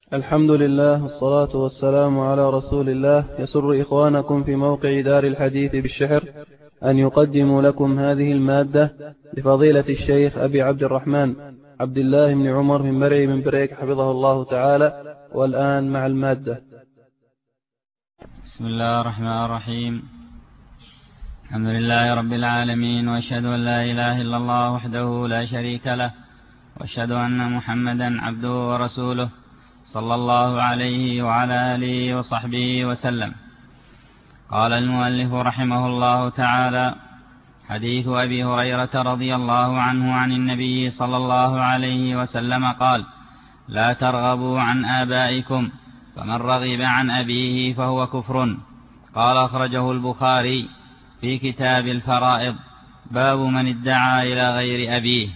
الحمد لله والصلاة والسلام على رسول الله. يسر إخوانكم في موقع دار الحديث بالشحر أن يقدموا لكم هذه المادة لفضيلة الشيخ أبي عبد الرحمن عبد الله بن عمر من مرعي من بريك حفظه الله تعالى. والآن مع المادة. بسم الله الرحمن الرحيم. الحمد لله رب العالمين، وأشهد أن لا إله إلا الله وحده لا شريك له، وأشهد أن محمدا عبده ورسوله صلى الله عليه وعلى آله وصحبه وسلم. قال المؤلف رحمه الله تعالى: حديث أبي هريرة رضي الله عنه عن النبي صلى الله عليه وسلم قال: لا ترغبوا عن آبائكم، فمن رغب عن أبيه فهو كفر. قال: أخرجه البخاري في كتاب الفرائض، باب من ادعى إلى غير أبيه.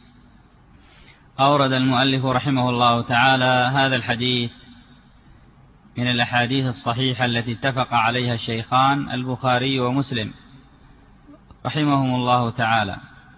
أورد المؤلف رحمه الله تعالى هذا الحديث من الأحاديث الصحيحة التي اتفق عليها الشيخان البخاري ومسلم رحمهم الله تعالى.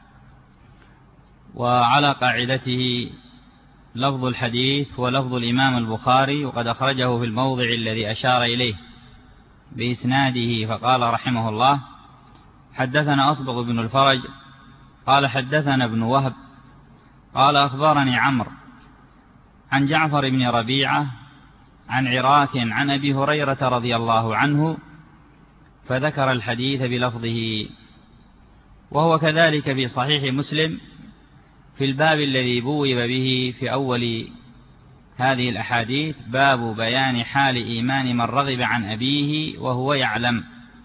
وعلى قاعدته لفظ الحديث ولفظ الإمام البخاري، وقد أخرجه في الموضع الذي أشار إليه بإسناده، فقال رحمه الله: حدثنا أصبغ بن الفرج قال حدثنا ابن وهب قال أخبرني عمرو عن جعفر بن ربيعة عن عراك عن أبي هريرة رضي الله عنه، فذكر الحديث بلفظه. وهو كذلك في صحيح مسلم في الباب الذي بوب به في أول هذه الأحاديث، باب بيان حال إيمان من رغب عن أبيه وهو يعلم.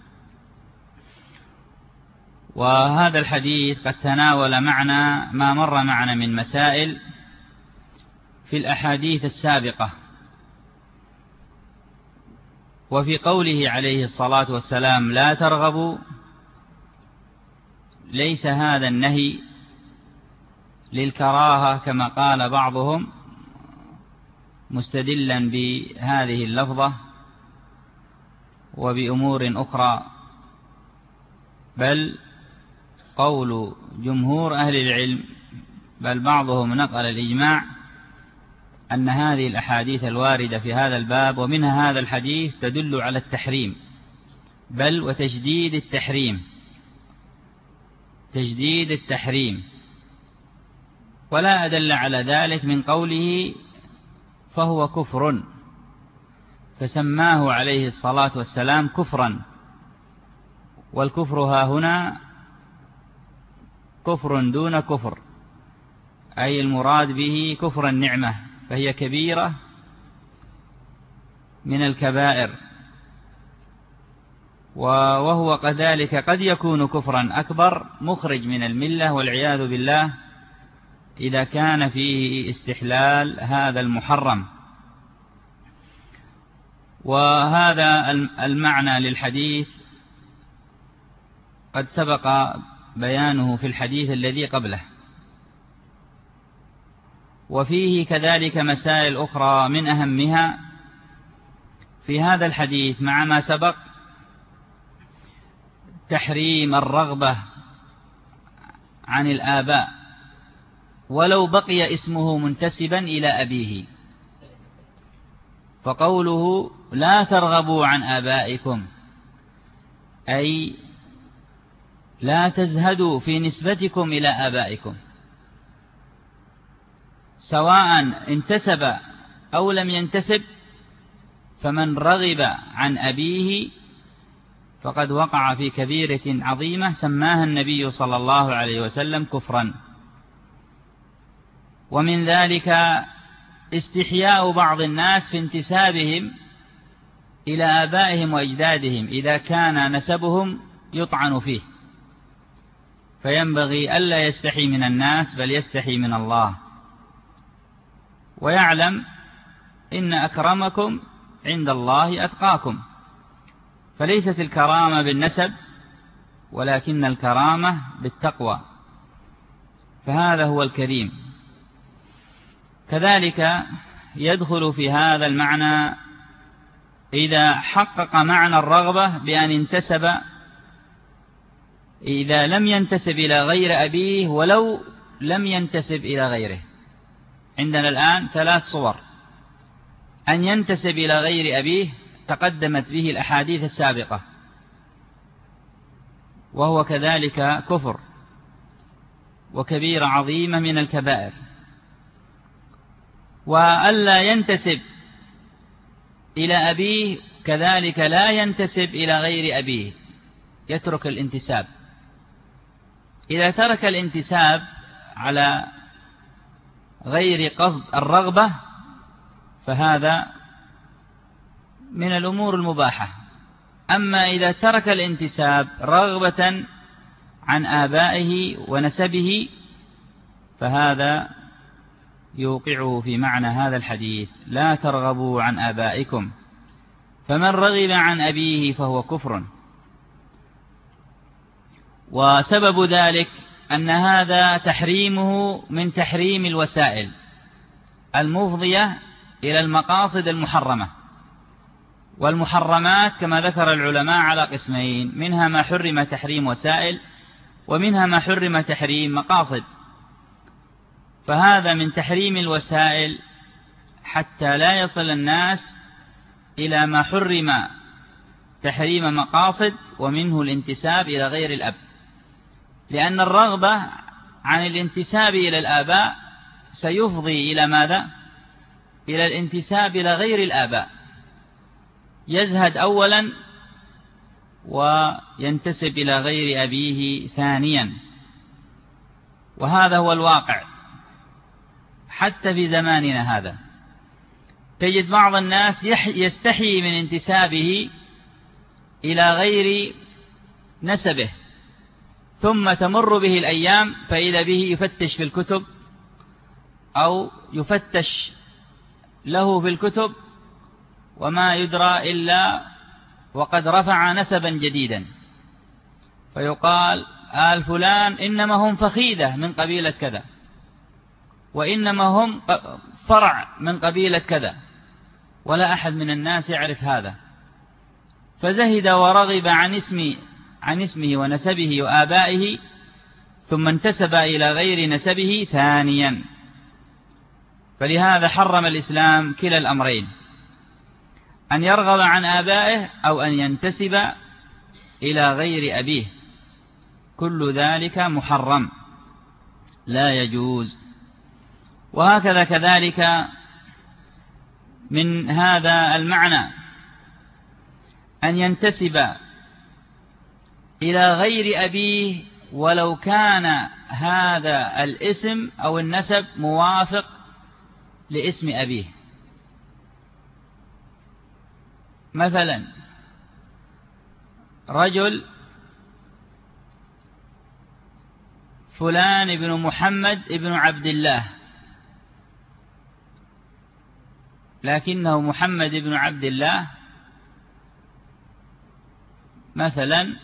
وهذا الحديث قد تناول معنا ما مر معنا من مسائل في الأحاديث السابقة. وفي قوله عليه الصلاة والسلام: لا ترغبوا، ليس هذا النهي للكراهة كما قال بعضهم مستدلا بهذه اللفظة وبأمور أخرى، بل قول جمهور أهل العلم، بل بعضهم نقل الإجماع، أن هذه الأحاديث الواردة في هذا الباب ومنها هذا الحديث تدل على التحريم، بل وتشديد التحريم، تشديد التحريم. ولا أدل على ذلك من قوله فهو كفر، فسماه عليه الصلاة والسلام كفرا. والكفر ها هنا كفر دون كفر، أي المراد به كفر النعمة، فهي كبيرة من الكبائر. وهو كذلك قد يكون كفرا أكبر مخرج من الملة والعياذ بالله، إذا كان فيه استحلال هذا المحرم. وهذا المعنى للحديث قد سبق بيانه في الحديث الذي قبله. وفيه كذلك مسائل أخرى، من أهمها في هذا الحديث مع ما سبق تحريم الرغبة عن الآباء ولو بقي اسمه منتسبا إلى أبيه. فقوله لا ترغبوا عن آبائكم، أي لا تزهدوا في نسبتكم إلى آبائكم، سواء انتسب أو لم ينتسب. فمن رغب عن أبيه فقد وقع في كبيرة عظيمة سماها النبي صلى الله عليه وسلم كفرا. ومن ذلك استحياء بعض الناس في انتسابهم إلى آبائهم وأجدادهم إذا كان نسبهم يطعن فيه، فينبغي ألا يستحي من الناس بل يستحي من الله، ويعلم إن أكرمكم عند الله أتقاكم. فليست الكرامة بالنسب، ولكن الكرامة بالتقوى، فهذا هو الكريم. كذلك يدخل في هذا المعنى إذا حقق معنى الرغبة بأن انتسب، إذا لم ينتسب إلى غير أبيه ولو لم ينتسب إلى غيره. عندنا الآن 3 صور: أن ينتسب إلى غير أبيه تقدمت به الأحاديث السابقة، وهو كذلك كفر وكبيرة عظيمة من الكبائر. وألا ينتسب إلى أبيه كذلك لا ينتسب إلى غير أبيه، يترك الانتساب. إذا ترك الانتساب على غير قصد الرغبة فهذا من الأمور المباحة. أما إذا ترك الانتساب رغبة عن آبائه ونسبه فهذا يوقعه في معنى هذا الحديث: لا ترغبوا عن آبائكم، فمن رغب عن أبيه فهو كفر. وسبب ذلك أن هذا تحريمه من تحريم الوسائل المفضية إلى المقاصد المحرمة. والمحرمات كما ذكر العلماء على قسمين: منها ما حرم تحريم وسائل، ومنها ما حرم تحريم مقاصد. فهذا من تحريم الوسائل حتى لا يصل الناس إلى ما حرم تحريم مقاصد، ومنه الانتساب إلى غير الأب، لأن الرغبة عن الانتساب إلى الآباء سيفضي إلى ماذا؟ إلى الانتساب إلى غير الآباء. يزهد أولا وينتسب إلى غير أبيه ثانيا، وهذا هو الواقع حتى في زماننا هذا. تجد بعض الناس يستحي من انتسابه إلى غير نسبه، ثم تمر به الأيام فإذا به يفتش في الكتب أو يفتش له في الكتب وما يدرى إلا وقد رفع نسبا جديدا، فيقال: آل فلان إنما هم فخيدة من قبيلة كذا، وإنما هم فرع من قبيلة كذا، ولا أحد من الناس يعرف هذا. فزهد ورغب عن اسمه ونسبه وآبائه، ثم انتسب إلى غير نسبه ثانيا. فلهذا حرم الإسلام كلا الأمرين: أن يرغب عن آبائه أو أن ينتسب إلى غير أبيه. كل ذلك محرم لا يجوز. وهكذا كذلك من هذا المعنى أن ينتسب إلى غير أبيه ولو كان هذا الاسم أو النسب موافق لاسم أبيه. مثلا رجل فلان ابن محمد ابن عبد الله، لكنه محمد ابن عبد الله مثلا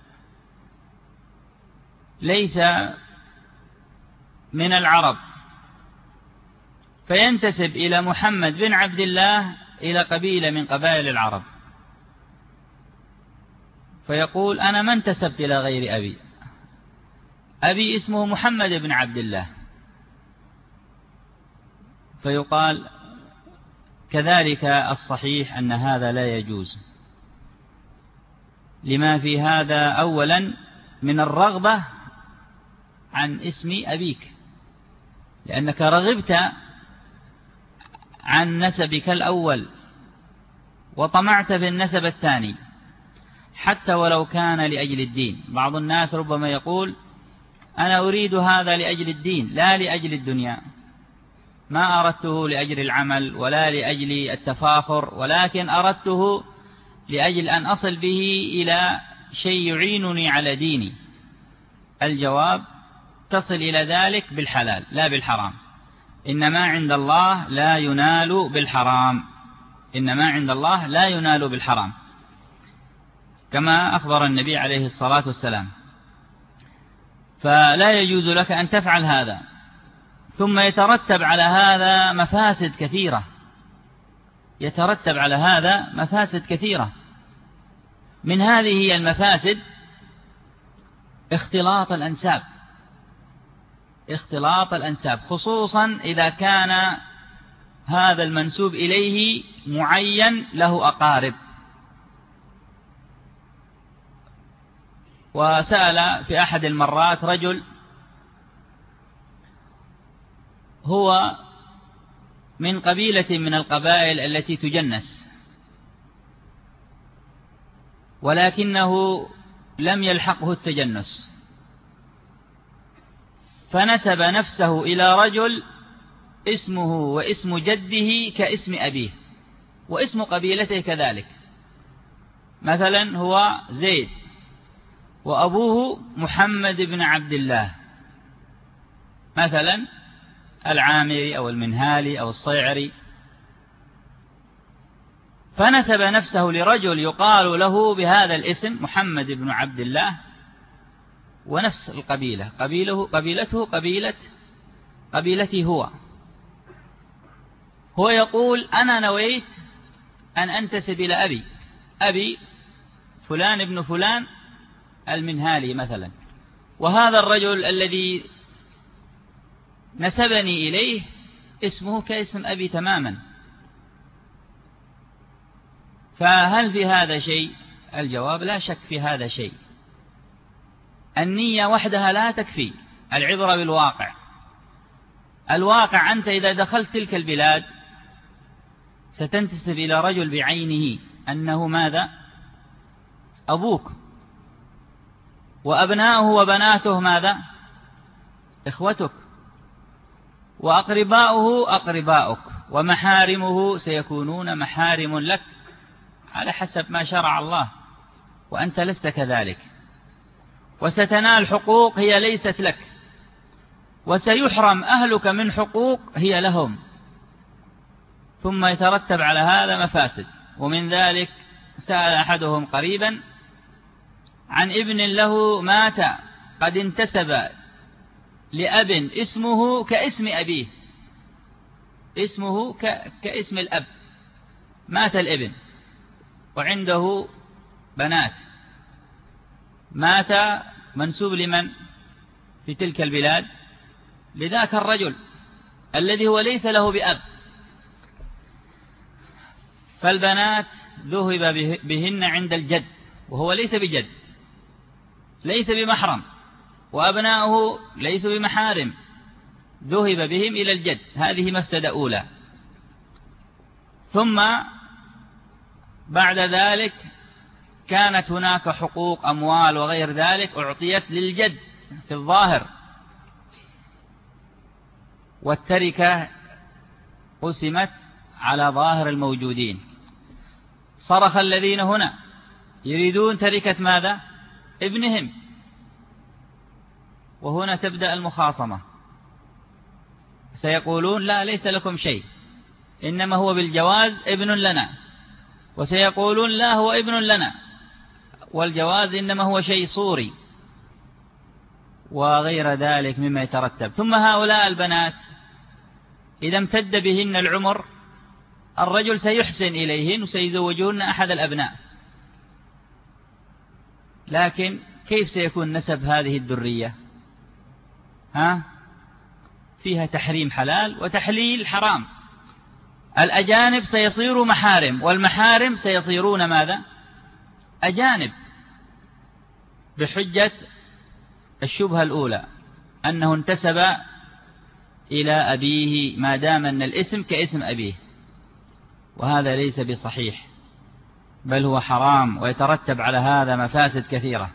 ليس من العرب، فينتسب إلى محمد بن عبد الله إلى قبيلة من قبائل العرب، فيقول: أنا ما انتسبت إلى غير أبي، أبي اسمه محمد بن عبد الله. فيقال: كذلك الصحيح أن هذا لا يجوز، لما في هذا أولا من الرغبة عن اسم أبيك، لأنك رغبت عن نسبك الأول وطمعت في النسب الثاني حتى ولو كان لأجل الدين. بعض الناس ربما يقول: أنا أريد هذا لأجل الدين لا لأجل الدنيا، ما أردته لأجل العمل ولا لأجل التفاخر، ولكن أردته لأجل أن أصل به إلى شيء يعينني على ديني. الجواب: تصل إلى ذلك بالحلال لا بالحرام. إنما عند الله لا ينال بالحرام، إنما عند الله لا ينال بالحرام، كما أخبر النبي عليه الصلاة والسلام. فلا يجوز لك أن تفعل هذا، ثم يترتب على هذا مفاسد كثيرة، يترتب على هذا مفاسد كثيرة. من هذه المفاسد اختلاط الأنساب، خصوصا إذا كان هذا المنسوب إليه معين له أقارب. وسأل في أحد المرات رجل هو من قبيلة من القبائل التي تجنس، ولكنه لم يلحقه التجنس، فنسب نفسه إلى رجل اسمه واسم جده كاسم أبيه واسم قبيلته كذلك. مثلا هو زيد وأبوه محمد بن عبد الله، مثلا العامري أو المنهالي أو الصيعري، فنسب نفسه لرجل يقال له بهذا الاسم محمد بن عبد الله، ونفس القبيلة قبيلته قبيلتي هو يقول أنا نويت أن أنتسب إلى أبي فلان ابن فلان المنهالي مثلا، وهذا الرجل الذي نسبني إليه اسمه كاسم أبي تماما. فهل في هذا شيء؟ الجواب لا شك في هذا شيء. النية وحدها لا تكفي، العبرة بالواقع. الواقع أنت إذا دخلت تلك البلاد ستنتسب إلى رجل بعينه أنه ماذا؟ أبوك، وأبناؤه وبناته ماذا؟ إخوتك، وأقرباؤه أقرباؤك، ومحارمه سيكونون محارم لك على حسب ما شرع الله، وأنت لست كذلك، وستنال حقوق هي ليست لك، وسيحرم أهلك من حقوق هي لهم، ثم يترتب على هذا مفاسد. ومن ذلك سأل أحدهم قريبا عن ابن له مات قد انتسب لأب اسمه كاسم أبيه، اسمه كاسم الأب، مات الابن وعنده بنات، مات منسوب لمن في تلك البلاد؟ لذاك الرجل الذي هو ليس له بأب، فالبنات ذهب بهن عند الجد وهو ليس بجد، ليس بمحرم، وأبناؤه ليسوا بمحارم، ذهب بهم إلى الجد. هذه مفسدة أولى. ثم بعد ذلك كانت هناك حقوق أموال وغير ذلك أعطيت للجد في الظاهر، والتركة قسمت على ظاهر الموجودين. صرخ الذين هنا يريدون تركة ماذا؟ ابنهم، وهنا تبدأ المخاصمة. سيقولون لا، ليس لكم شيء، إنما هو بالجواز ابن لنا، وسيقولون لا، هو ابن لنا، والجواز إنما هو شيء صوري، وغير ذلك مما يترتب. ثم هؤلاء البنات إذا امتد بهن العمر الرجل سيحسن إليهن وسيزوجهن أحد الأبناء، لكن كيف سيكون نسب هذه الذرية؟ فيها تحريم حلال وتحليل حرام. الأجانب سيصيروا محارم، والمحارم سيصيرون ماذا؟ أجانب، بحجة الشبهة الأولى أنه انتسب إلى أبيه ما دام أن الاسم كاسم أبيه، وهذا ليس بصحيح، بل هو حرام، ويترتب على هذا مفاسد كثيرة.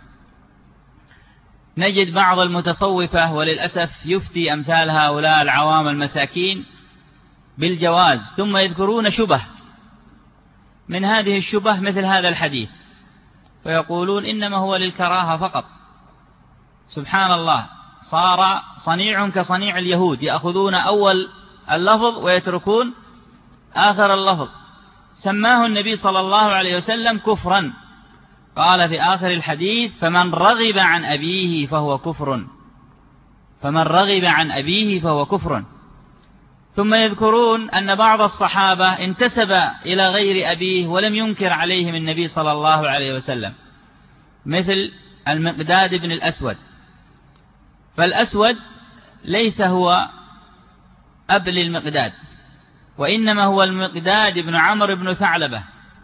نجد بعض المتصوفة وللأسف يفتي أمثال هؤلاء العوام المساكين بالجواز، ثم يذكرون شبه من هذه الشبه مثل هذا الحديث، فيقولون إنما هو للكراهة فقط. سبحان الله، صار صنيع كصنيع اليهود، يأخذون أول اللفظ ويتركون آخر اللفظ. سماه النبي صلى الله عليه وسلم كفرا، قال في آخر الحديث: فمن رغب عن أبيه فهو كفر، فمن رغب عن أبيه فهو كفر. ثم يذكرون أن بعض الصحابة انتسب إلى غير أبيه ولم ينكر عليهم النبي صلى الله عليه وسلم، مثل المقداد بن الأسود. فالأسود ليس هو أب للمقداد، وإنما هو المقداد بن عمرو بن ثعلبة.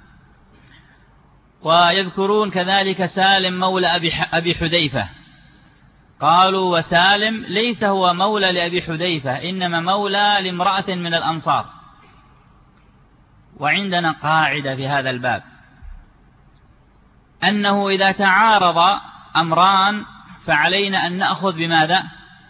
ويذكرون كذلك سالم مولى أبي حذيفة، قالوا وسالم ليس هو مولى لأبي حذيفة، إنما مولى لامرأة من الأنصار. وعندنا قاعدة في هذا الباب، أنه إذا تعارض أمران فعلينا أن نأخذ بماذا؟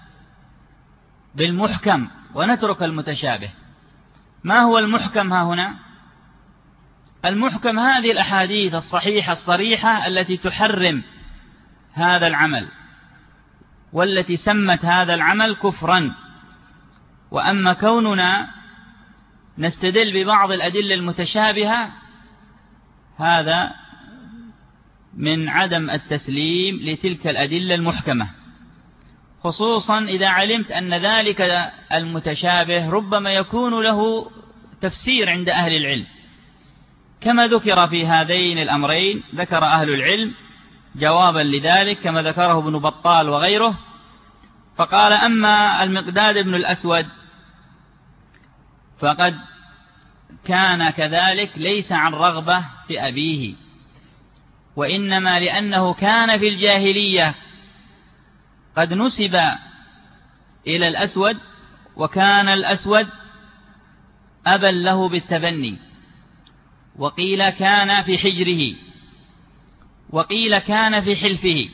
بالمحكم ونترك المتشابه. ما هو المحكم ها هنا؟ المحكم هذه الأحاديث الصحيحة الصريحة التي تحرم هذا العمل، والتي سمت هذا العمل كفرا. وأما كوننا نستدل ببعض الأدلة المتشابهة هذا من عدم التسليم لتلك الأدلة المحكمة، خصوصا إذا علمت أن ذلك المتشابه ربما يكون له تفسير عند أهل العلم، كما ذكر في هذين الأمرين. ذكر أهل العلم جوابا لذلك كما ذكره ابن بطال وغيره، فقال: أما المقداد بن الأسود فقد كان كذلك ليس عن رغبة في أبيه، وإنما لأنه كان في الجاهلية قد نسب إلى الأسود، وكان الأسود أبا له بالتبني، وقيل كان في حجره، وقيل كان في حلفه،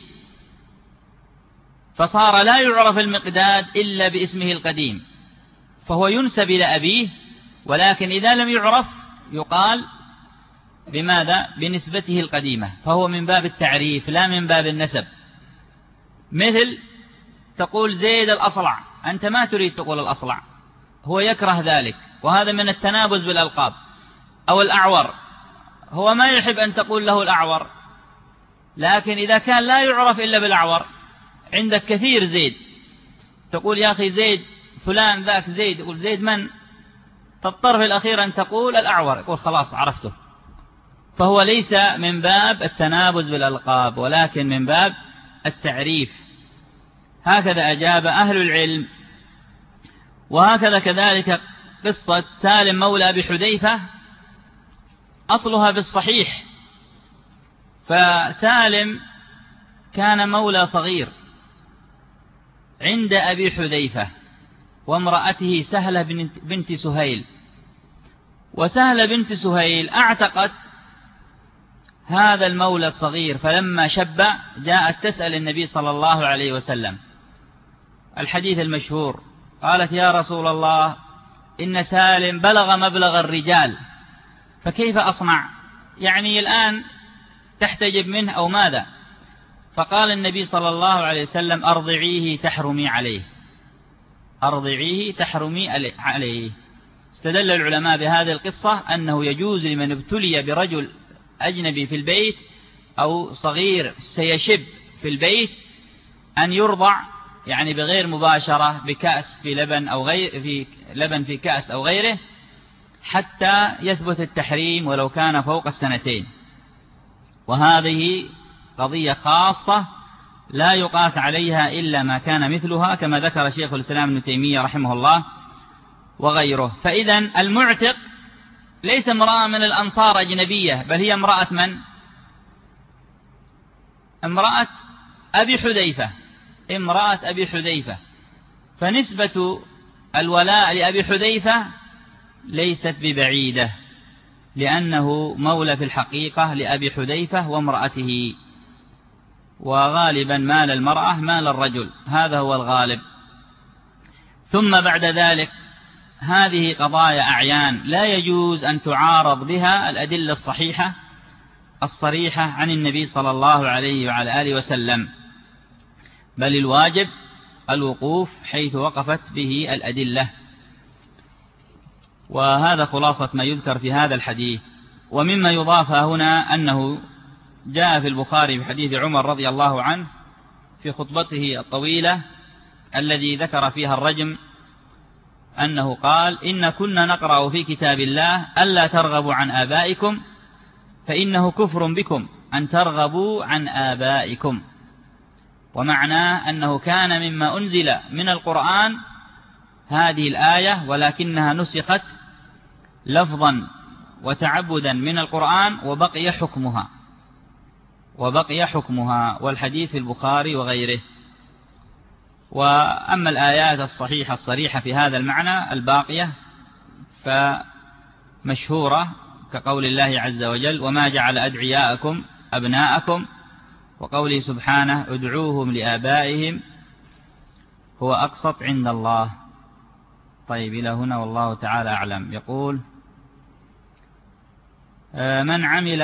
فصار لا يعرف المقداد إلا باسمه القديم، فهو ينسب إلى أبيه، ولكن إذا لم يعرف يقال بماذا؟ بنسبته القديمة، فهو من باب التعريف لا من باب النسب. مثل تقول زيد الأصلع، أنت ما تريد تقول الأصلع، هو يكره ذلك، وهذا من التنابز بالألقاب. أو الأعور، هو ما يحب أن تقول له الأعور، لكن إذا كان لا يعرف إلا بالأعور، عندك كثير زيد، تقول يا أخي زيد فلان ذاك زيد، يقول زيد من؟ تضطر في الأخير أن تقول الأعور، يقول خلاص عرفته. فهو ليس من باب التنابز بالألقاب، ولكن من باب التعريف. هكذا أجاب أهل العلم. وهكذا كذلك قصة سالم مولى أبي حذيفة أصلها بالصحيح. فسالم كان مولى صغير عند أبي حذيفة وامرأته سهلة بنت سهيل، وسهلة بنت سهيل أعتقت هذا المولى الصغير، فلما شب جاءت تسأل النبي صلى الله عليه وسلم الحديث المشهور، قالت: يا رسول الله، إن سالم بلغ مبلغ الرجال، فكيف أصنع؟ يعني الآن تحتجب منه أو ماذا؟ فقال النبي صلى الله عليه وسلم: أرضعيه تحرمي عليه، أرضعيه تحرمي عليه. استدل العلماء بهذه القصة أنه يجوز لمن ابتلي برجل أجنبي في البيت أو صغير سيشب في البيت أن يرضع، يعني بغير مباشرة، بكأس في لبن أو في لبن في كأس أو غيره، حتى يثبت التحريم ولو كان فوق السنتين. وهذه قضية خاصة لا يقاس عليها إلا ما كان مثلها، كما ذكر شيخ الإسلام ابن تيمية رحمه الله وغيره. فإذن المعتق ليس امرأة من الأنصار أجنبية، بل هي امرأة من؟ امرأة أبي حذيفة، امرأة أبي حذيفة. فنسبة الولاء لأبي حذيفة ليست ببعيدة، لأنه مولى في الحقيقة لأبي حذيفة وامرأته، وغالبا مال المرأة مال الرجل، هذا هو الغالب. ثم بعد ذلك هذه قضايا أعيان لا يجوز أن تعارض بها الأدلة الصحيحة الصريحة عن النبي صلى الله عليه وعلى آله وسلم، بل الواجب الوقوف حيث وقفت به الأدلة. وهذا خلاصة ما يذكر في هذا الحديث. ومما يضاف هنا أنه جاء في البخاري بحديث عمر رضي الله عنه في خطبته الطويلة الذي ذكر فيها الرجم، أنه قال: إن كنا نقرأ في كتاب الله ألا ترغبوا عن آبائكم فإنه كفر بكم أن ترغبوا عن آبائكم. ومعناه أنه كان مما أنزل من القرآن هذه الآية، ولكنها نسخت لفظا وتعبدا من القرآن وبقي حكمها والحديث في البخاري وغيره. وأما الآيات الصحيحة الصريحة في هذا المعنى الباقية فمشهورة كقول الله عز وجل: وما جعل أدعياءكم أبناءكم، وقوله سبحانه: ادعوهم لآبائهم هو أقسط عند الله. طيب، إلى هنا والله تعالى أعلم. يقول: من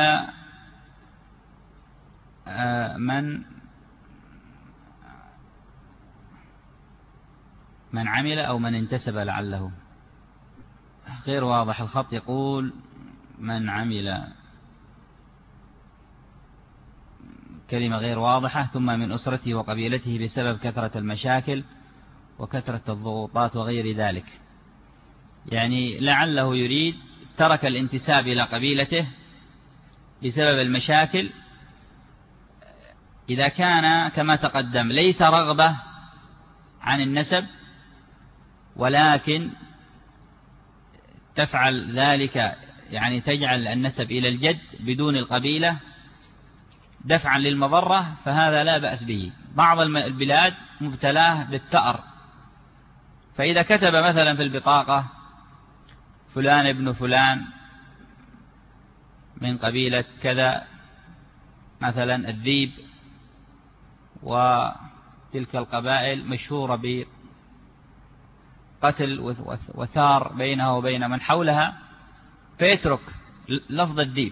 عمل أو من انتسب، لعله غير واضح الخط. يقول: من عمل، كلمة غير واضحة. ثم من أسرته وقبيلته بسبب كثرة المشاكل وكثرة الضغوطات وغير ذلك. يعني لعله يريد ترك الانتساب إلى قبيلته بسبب المشاكل، إذا كان كما تقدم ليس رغبة عن النسب، ولكن تفعل ذلك، يعني تجعل النسب إلى الجد بدون القبيلة دفعا للمضرة، فهذا لا بأس به. بعض البلاد مبتلاه بالثأر، فإذا كتب مثلا في البطاقة فلان ابن فلان من قبيلة كذا، مثلا الذيب، وتلك القبائل مشهورة بقتل وثار بينها وبين من حولها، فيترك لفظ الذيب: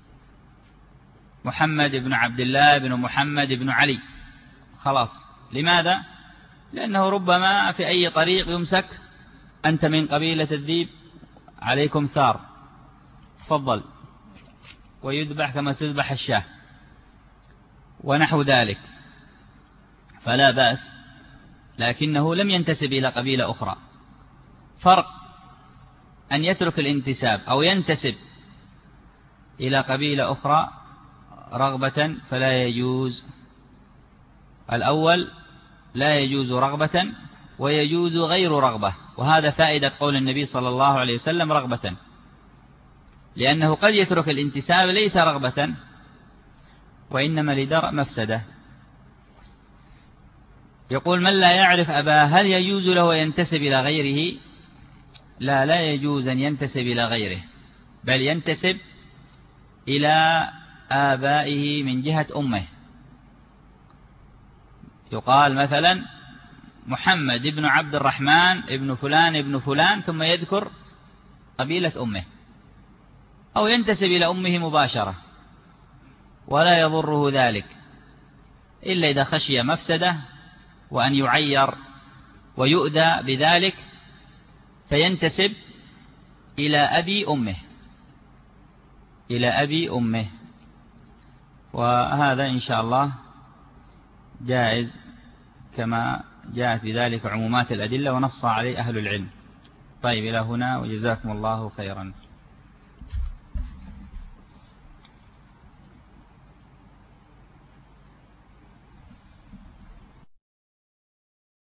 محمد بن عبد الله بن محمد بن علي، خلاص. لماذا؟ لأنه ربما في أي طريق يمسك: أنت من قبيلة الذيب، عليكم ثار، تفضل، ويذبح كما تذبح الشاة ونحو ذلك، فلا بأس. لكنه لم ينتسب إلى قبيلة أخرى. فرق أن يترك الانتساب أو ينتسب إلى قبيلة أخرى رغبة، فلا يجوز. الأول لا يجوز رغبة، ويجوز غير رغبة، وهذا فائدة قول النبي صلى الله عليه وسلم: رغبة، لأنه قد يترك الانتساب ليس رغبة، وإنما لدرء مفسدة. يقول: من لا يعرف أباه هل يجوز له ينتسب إلى غيره؟ لا يجوز أن ينتسب إلى غيره، بل ينتسب إلى آبائه من جهة أمه. يقال مثلا: محمد بن عبد الرحمن ابن فلان ابن فلان، ثم يذكر قبيلة أمه، أو ينتسب إلى أمه مباشرة، ولا يضره ذلك إلا إذا خشي مفسدة وأن يعير ويؤذى بذلك، فينتسب إلى أبي أمه. وهذا إن شاء الله جائز، كما جاءت بذلك عمومات الأدلة ونص عليه أهل العلم. طيب، إلى هنا، وجزاكم الله خيرا.